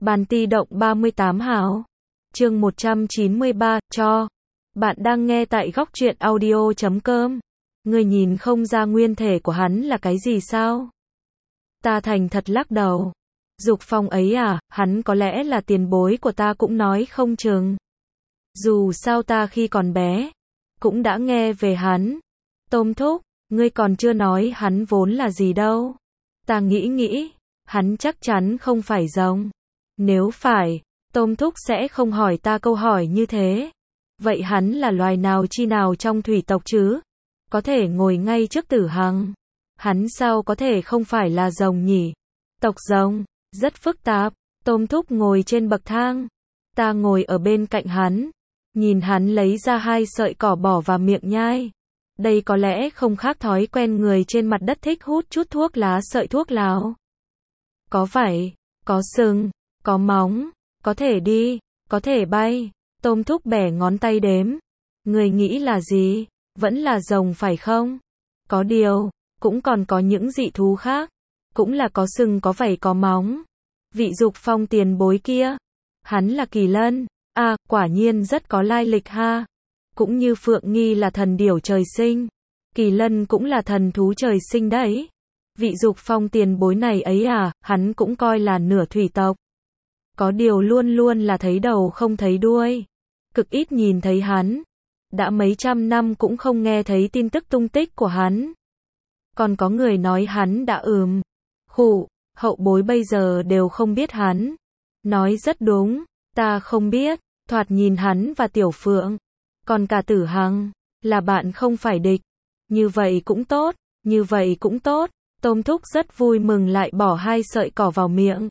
Bàn ti động 38 hào. Chương 193, cho. Bạn đang nghe tại góc truyện audio.com. Ngươi nhìn không ra nguyên thể của hắn là cái gì sao? Ta thành thật lắc đầu. Dục Phong ấy à, hắn có lẽ là tiền bối của ta cũng nói không chừng. Dù sao ta khi còn bé, cũng đã nghe về hắn. Tôm thúc, ngươi còn chưa nói hắn vốn là gì đâu. Ta nghĩ, hắn chắc chắn không phải rồng. Nếu phải, Tôm thúc sẽ không hỏi ta câu hỏi như thế. Vậy hắn là loài nào chi nào trong thủy tộc chứ? Có thể ngồi ngay trước Tử Hằng. Hắn sao có thể không phải là rồng nhỉ? Tộc rồng, rất phức tạp. Tôm thúc ngồi trên bậc thang. Ta ngồi ở bên cạnh hắn. Nhìn hắn lấy ra 2 sợi cỏ bỏ vào miệng nhai. Đây có lẽ không khác thói quen người trên mặt đất thích hút chút thuốc lá sợi thuốc lào. Có vảy, có sừng, có móng, có thể đi, có thể bay. Tôm thúc bẻ ngón tay đếm. Người nghĩ là gì? Vẫn là rồng phải không? Có điều, cũng còn có những dị thú khác. Cũng là có sừng có vảy có móng. Vị Dục Phong tiền bối kia. Hắn là kỳ lân. À, quả nhiên rất có lai lịch ha. Cũng như Phượng Nghi là thần điểu trời sinh. Kỳ lân cũng là thần thú trời sinh đấy. Vị Dục Phong tiền bối này ấy à, hắn cũng coi là nửa thủy tộc. Có điều luôn luôn là thấy đầu không thấy đuôi. Cực ít nhìn thấy hắn. Đã mấy trăm năm cũng không nghe thấy tin tức tung tích của hắn. Còn có người nói hắn đã khụ, hậu bối bây giờ đều không biết hắn. Nói rất đúng, ta không biết, thoạt nhìn hắn và Tiểu Phượng, còn cả Tử Hằng, là bạn không phải địch. Như vậy cũng tốt, như vậy cũng tốt. Tôm thúc rất vui mừng lại bỏ 2 sợi cỏ vào miệng.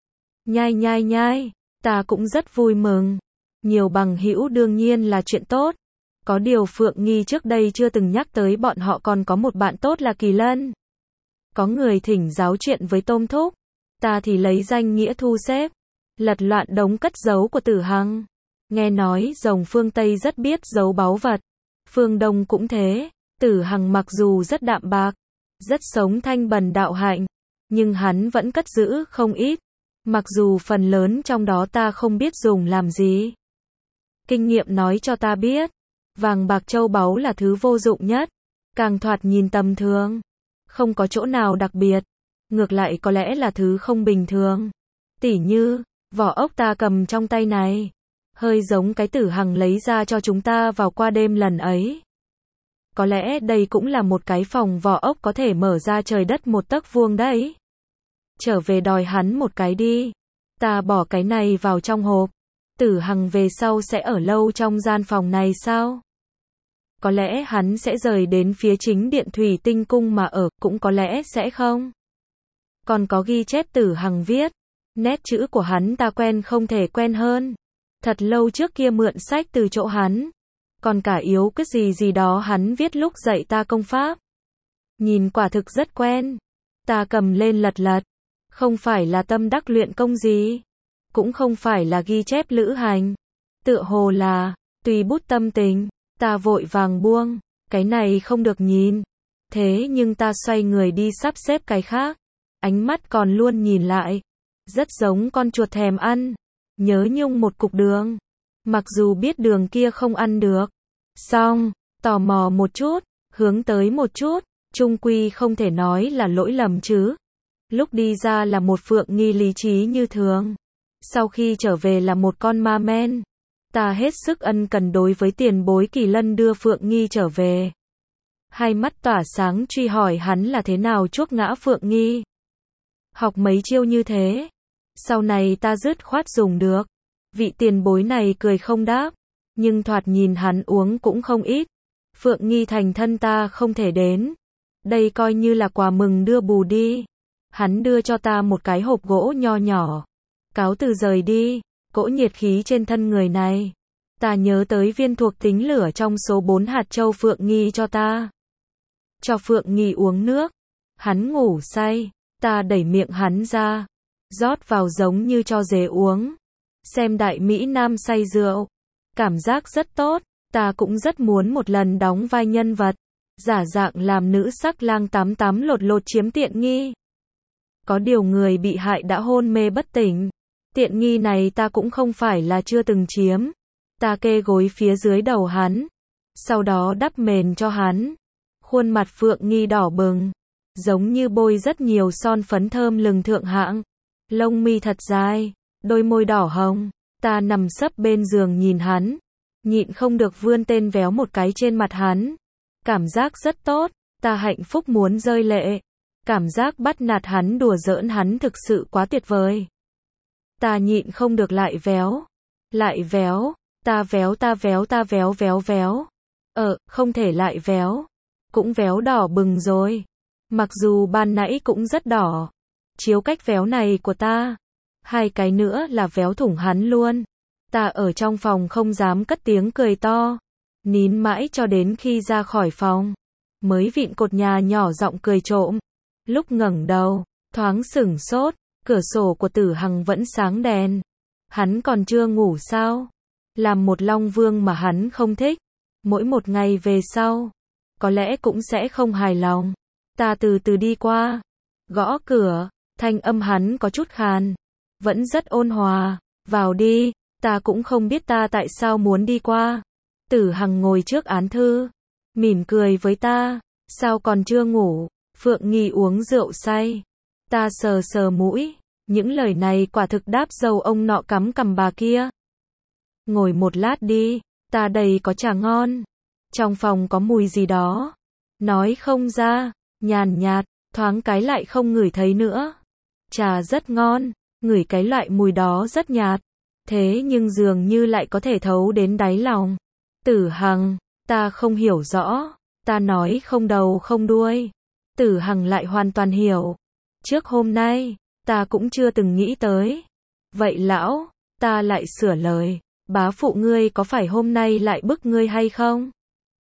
Nhai, ta cũng rất vui mừng. Nhiều bằng hữu đương nhiên là chuyện tốt. Có điều Phượng Nghi trước đây chưa từng nhắc tới bọn họ còn có một bạn tốt là Kỳ Lân. Có người thỉnh giáo chuyện với Tôm thúc. Ta thì lấy danh nghĩa thu xếp, lật loạn đống cất giấu của Tử Hằng. Nghe nói rồng phương Tây rất biết giấu báu vật. Phương Đông cũng thế. Tử Hằng mặc dù rất đạm bạc, rất sống thanh bần đạo hạnh, nhưng hắn vẫn cất giữ không ít. Mặc dù phần lớn trong đó ta không biết dùng làm gì. Kinh nghiệm nói cho ta biết, vàng bạc châu báu là thứ vô dụng nhất, càng thoạt nhìn tầm thường, không có chỗ nào đặc biệt, ngược lại có lẽ là thứ không bình thường. Tỉ như, vỏ ốc ta cầm trong tay này, hơi giống cái Tử Hằng lấy ra cho chúng ta vào qua đêm lần ấy. Có lẽ đây cũng là một cái phòng vỏ ốc có thể mở ra trời đất 1 tấc vuông đấy. Trở về đòi hắn một cái đi. Ta bỏ cái này vào trong hộp. Tử Hằng về sau sẽ ở lâu trong gian phòng này sao? Có lẽ hắn sẽ rời đến phía chính điện Thủy Tinh Cung mà ở, cũng có lẽ sẽ không. Còn có ghi chép Tử Hằng viết. Nét chữ của hắn ta quen không thể quen hơn. Thật lâu trước kia mượn sách từ chỗ hắn. Còn cả yếu quyết gì đó hắn viết lúc dạy ta công pháp. Nhìn quả thực rất quen. Ta cầm lên lật. Không phải là tâm đắc luyện công gì. Cũng không phải là ghi chép lữ hành. Tựa hồ là, tùy bút tâm tình. Ta vội vàng buông. Cái này không được nhìn. Thế nhưng ta xoay người đi sắp xếp cái khác. Ánh mắt còn luôn nhìn lại. Rất giống con chuột thèm ăn. Nhớ nhung một cục đường. Mặc dù biết đường kia không ăn được. Xong, tò mò một chút, hướng tới một chút. Chung quy không thể nói là lỗi lầm chứ. Lúc đi ra là một Phượng Nghi lý trí như thường. Sau khi trở về là một con ma men. Ta hết sức ân cần đối với tiền bối Kỳ Lân đưa Phượng Nghi trở về. Hai mắt tỏa sáng truy hỏi hắn là thế nào chuốc ngã Phượng Nghi. Học mấy chiêu như thế. Sau này ta dứt khoát dùng được. Vị tiền bối này cười không đáp. Nhưng thoạt nhìn hắn uống cũng không ít. Phượng Nghi thành thân ta không thể đến. Đây coi như là quà mừng đưa bù đi. Hắn đưa cho ta một cái hộp gỗ nho nhỏ. Cáo từ rời đi. Cỗ nhiệt khí trên thân người này. Ta nhớ tới viên thuộc tính lửa trong số 4 hạt châu Phượng Nghi cho ta. Cho Phượng Nghi uống nước. Hắn ngủ say. Ta đẩy miệng hắn ra. Rót vào giống như cho dế uống. Xem đại Mỹ Nam say rượu. Cảm giác rất tốt. Ta cũng rất muốn một lần đóng vai nhân vật. Giả dạng làm nữ sắc lang 88 lột chiếm tiện nghi. Có điều người bị hại đã hôn mê bất tỉnh. Tiện nghi này ta cũng không phải là chưa từng chiếm. Ta kê gối phía dưới đầu hắn, sau đó đắp mền cho hắn. Khuôn mặt Phượng Nghi đỏ bừng, giống như bôi rất nhiều son phấn thơm lừng thượng hạng. Lông mi thật dài, đôi môi đỏ hồng. Ta nằm sấp bên giường nhìn hắn, nhịn không được vươn tên véo một cái trên mặt hắn. Cảm giác rất tốt, ta hạnh phúc muốn rơi lệ. Cảm giác bắt nạt hắn, đùa giỡn hắn thực sự quá tuyệt vời. Ta nhịn không được lại véo. Lại véo, ta véo. Không thể lại véo. Cũng véo đỏ bừng rồi. Mặc dù ban nãy cũng rất đỏ. Chiếu cách véo này của ta, 2 cái nữa là véo thủng hắn luôn. Ta ở trong phòng không dám cất tiếng cười to. Nín mãi cho đến khi ra khỏi phòng, mới vịn cột nhà nhỏ giọng cười trộm. Lúc ngẩng đầu, thoáng sửng sốt, cửa sổ của Tử Hằng vẫn sáng đèn. Hắn còn chưa ngủ sao? Làm một Long Vương mà hắn không thích, mỗi một ngày về sau, có lẽ cũng sẽ không hài lòng. Ta từ từ đi qua, gõ cửa, thanh âm hắn có chút khàn, vẫn rất ôn hòa. Vào đi. Ta cũng không biết ta tại sao muốn đi qua. Tử Hằng ngồi trước án thư, mỉm cười với ta. Sao còn chưa ngủ? Phượng Nghi uống rượu say. Ta sờ sờ mũi. Những lời này quả thực đáp dầu ông nọ cắm cằm bà kia. Ngồi một lát đi. Ta đây có trà ngon. Trong phòng có mùi gì đó. Nói không ra. Nhàn nhạt. Thoáng cái lại không ngửi thấy nữa. Trà rất ngon. Ngửi cái loại mùi đó rất nhạt. Thế nhưng dường như lại có thể thấu đến đáy lòng. Tử Hằng, ta không hiểu rõ. Ta nói không đầu không đuôi. Tử Hằng lại hoàn toàn hiểu. Trước hôm nay, ta cũng chưa từng nghĩ tới. Vậy lão, ta lại sửa lời. Bá phụ ngươi có phải hôm nay lại bức ngươi hay không?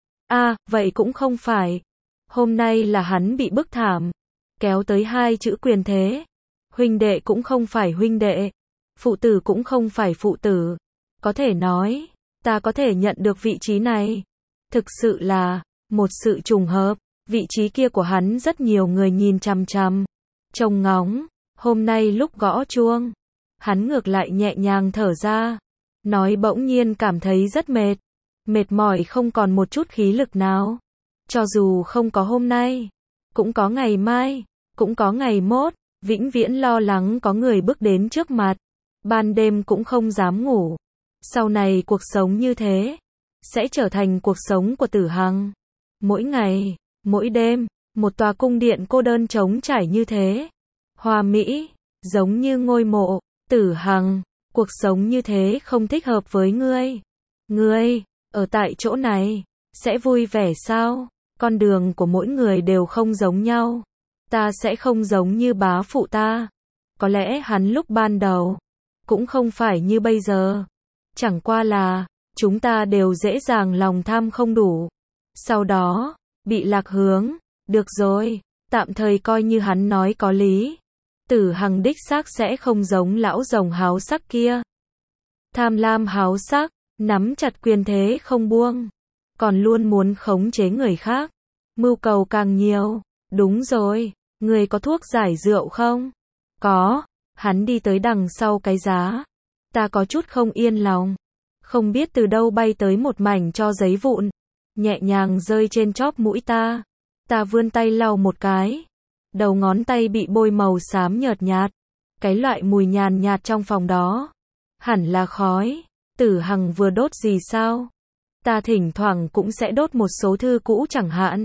Vậy cũng không phải. Hôm nay là hắn bị bức thảm. Kéo tới 2 chữ quyền thế. Huynh đệ cũng không phải huynh đệ. Phụ tử cũng không phải phụ tử. Có thể nói, ta có thể nhận được vị trí này. Thực sự là một sự trùng hợp. Vị trí kia của hắn rất nhiều người nhìn chằm chằm, trông ngóng. Hôm nay lúc gõ chuông, hắn ngược lại nhẹ nhàng thở ra, nói bỗng nhiên cảm thấy rất mệt. Mệt mỏi không còn một chút khí lực nào. Cho dù không có hôm nay, cũng có ngày mai, cũng có ngày mốt. Vĩnh viễn lo lắng có người bước đến trước mặt. Ban đêm cũng không dám ngủ. Sau này cuộc sống như thế sẽ trở thành cuộc sống của Tử Hằng. Mỗi ngày, mỗi đêm, một tòa cung điện cô đơn trống trải như thế. Hoa mỹ, giống như ngôi mộ. Tử Hằng, cuộc sống như thế không thích hợp với ngươi. Ngươi, ở tại chỗ này, sẽ vui vẻ sao? Con đường của mỗi người đều không giống nhau. Ta sẽ không giống như bá phụ ta. Có lẽ hắn lúc ban đầu cũng không phải như bây giờ. Chẳng qua là chúng ta đều dễ dàng lòng tham không đủ. Sau đó bị lạc hướng. Được rồi, tạm thời coi như hắn nói có lý. Tử Hằng đích xác sẽ không giống lão rồng háo sắc kia. Tham lam háo sắc, nắm chặt quyền thế không buông, còn luôn muốn khống chế người khác, mưu cầu càng nhiều. Đúng rồi, người có thuốc giải rượu không? Có. Hắn đi tới đằng sau cái giá. Ta có chút không yên lòng. Không biết từ đâu bay tới một mảnh tro giấy vụn, nhẹ nhàng rơi trên chóp mũi ta. Ta vươn tay lau một cái. Đầu ngón tay bị bôi màu xám nhợt nhạt. Cái loại mùi nhàn nhạt trong phòng đó. Hẳn là khói. Tử Hằng vừa đốt gì sao? Ta thỉnh thoảng cũng sẽ đốt một số thư cũ chẳng hạn.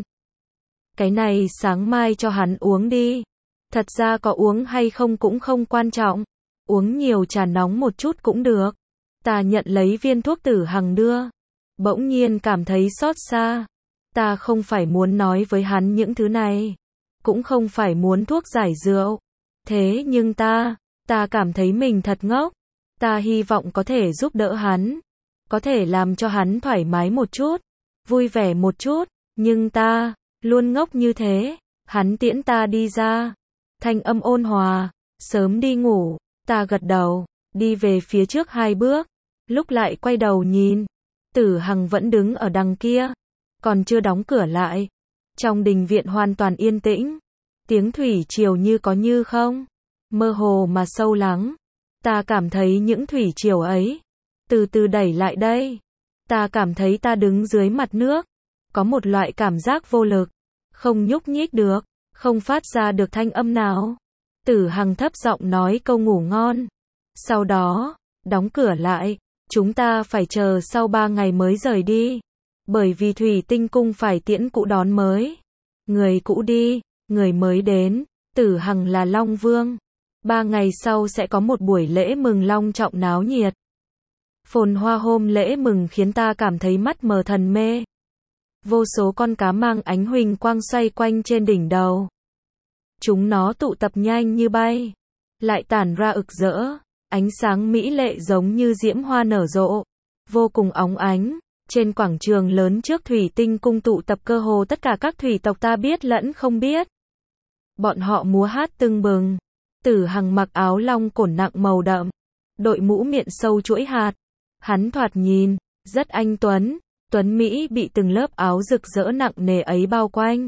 Cái này sáng mai cho hắn uống đi. Thật ra có uống hay không cũng không quan trọng. Uống nhiều trà nóng một chút cũng được. Ta nhận lấy viên thuốc Tử Hằng đưa. Bỗng nhiên cảm thấy xót xa. Ta không phải muốn nói với hắn những thứ này. Cũng không phải muốn thuốc giải rượu. Thế nhưng ta cảm thấy mình thật ngốc. Ta hy vọng có thể giúp đỡ hắn. Có thể làm cho hắn thoải mái một chút. Vui vẻ một chút. Nhưng ta luôn ngốc như thế. Hắn tiễn ta đi ra. Thanh âm ôn hòa. Sớm đi ngủ. Ta gật đầu. Đi về phía trước 2 bước. Lúc lại quay đầu nhìn. Tử Hằng vẫn đứng ở đằng kia. Còn chưa đóng cửa lại. Trong đình viện hoàn toàn yên tĩnh. Tiếng thủy triều như có như không. Mơ hồ mà sâu lắng. Ta cảm thấy những thủy triều ấy từ từ đẩy lại đây. Ta cảm thấy ta đứng dưới mặt nước, có một loại cảm giác vô lực, không nhúc nhích được, không phát ra được thanh âm nào. Tử Hằng thấp giọng nói câu ngủ ngon. Sau đó, đóng cửa lại, chúng ta phải chờ sau 3 ngày mới rời đi. Bởi vì Thủy Tinh Cung phải tiễn cũ đón mới. Người cũ đi, người mới đến, Tử Hằng là Long Vương. 3 ngày sau sẽ có một buổi lễ mừng long trọng náo nhiệt. Phồn hoa hôm lễ mừng khiến ta cảm thấy mắt mờ thần mê. Vô số con cá mang ánh huỳnh quang xoay quanh trên đỉnh đầu. Chúng nó tụ tập nhanh như bay, lại tản ra ực rỡ, ánh sáng mỹ lệ giống như diễm hoa nở rộ, vô cùng óng ánh. Trên quảng trường lớn trước Thủy Tinh Cung tụ tập cơ hồ tất cả các thủy tộc ta biết lẫn không biết. Bọn họ múa hát tưng bừng. Tử Hằng mặc áo long cổn nặng màu đậm, đội mũ miệng sâu chuỗi hạt. Hắn thoạt nhìn rất anh tuấn mỹ bị từng lớp áo rực rỡ nặng nề ấy bao quanh,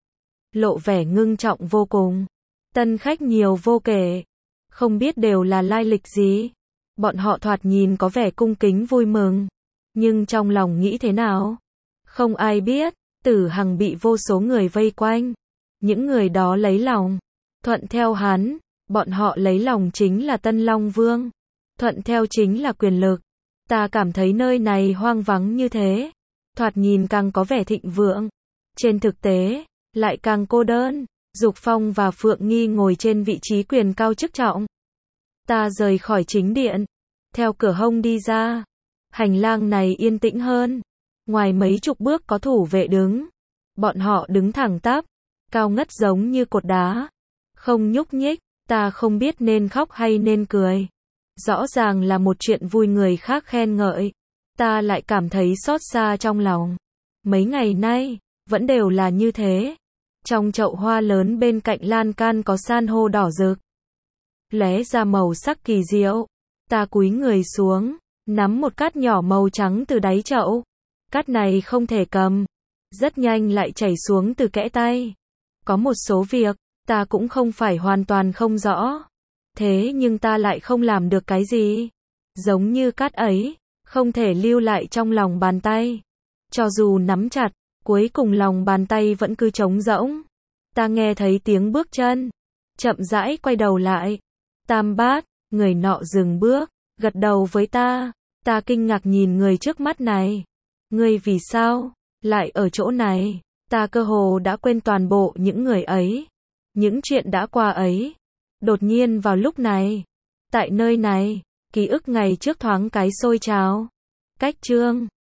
lộ vẻ ngưng trọng vô cùng. Tân khách nhiều vô kể, không biết đều là lai lịch gì. Bọn họ thoạt nhìn có vẻ cung kính vui mừng, nhưng trong lòng nghĩ thế nào? Không ai biết. Tử Hằng bị vô số người vây quanh. Những người đó lấy lòng, thuận theo hắn. Bọn họ lấy lòng chính là Tân Long Vương, thuận theo chính là quyền lực. Ta cảm thấy nơi này hoang vắng như thế, thoạt nhìn càng có vẻ thịnh vượng. Trên thực tế, lại càng cô đơn. Dục Phong và Phượng Nghi ngồi trên vị trí quyền cao chức trọng. Ta rời khỏi chính điện, theo cửa hông đi ra. Hành lang này yên tĩnh hơn. Ngoài mấy chục bước có thủ vệ đứng. Bọn họ đứng thẳng tắp, cao ngất giống như cột đá, không nhúc nhích. Ta không biết nên khóc hay nên cười. Rõ ràng là một chuyện vui người khác khen ngợi, ta lại cảm thấy xót xa trong lòng. Mấy ngày nay, vẫn đều là như thế. Trong chậu hoa lớn bên cạnh lan can có san hô đỏ rực, lóe ra màu sắc kỳ diệu. Ta cúi người xuống, nắm một cát nhỏ màu trắng từ đáy chậu. Cát này không thể cầm, rất nhanh lại chảy xuống từ kẽ tay. Có một số việc, ta cũng không phải hoàn toàn không rõ. Thế nhưng ta lại không làm được cái gì. Giống như cát ấy, không thể lưu lại trong lòng bàn tay. Cho dù nắm chặt, cuối cùng lòng bàn tay vẫn cứ trống rỗng. Ta nghe thấy tiếng bước chân, chậm rãi quay đầu lại. Tam Bát, người nọ dừng bước, gật đầu với ta. Ta kinh ngạc nhìn người trước mắt này. Ngươi vì sao lại ở chỗ này? Ta cơ hồ đã quên toàn bộ những người ấy, những chuyện đã qua ấy. Đột nhiên vào lúc này, tại nơi này, ký ức ngày trước thoáng cái sôi trào. Cách chương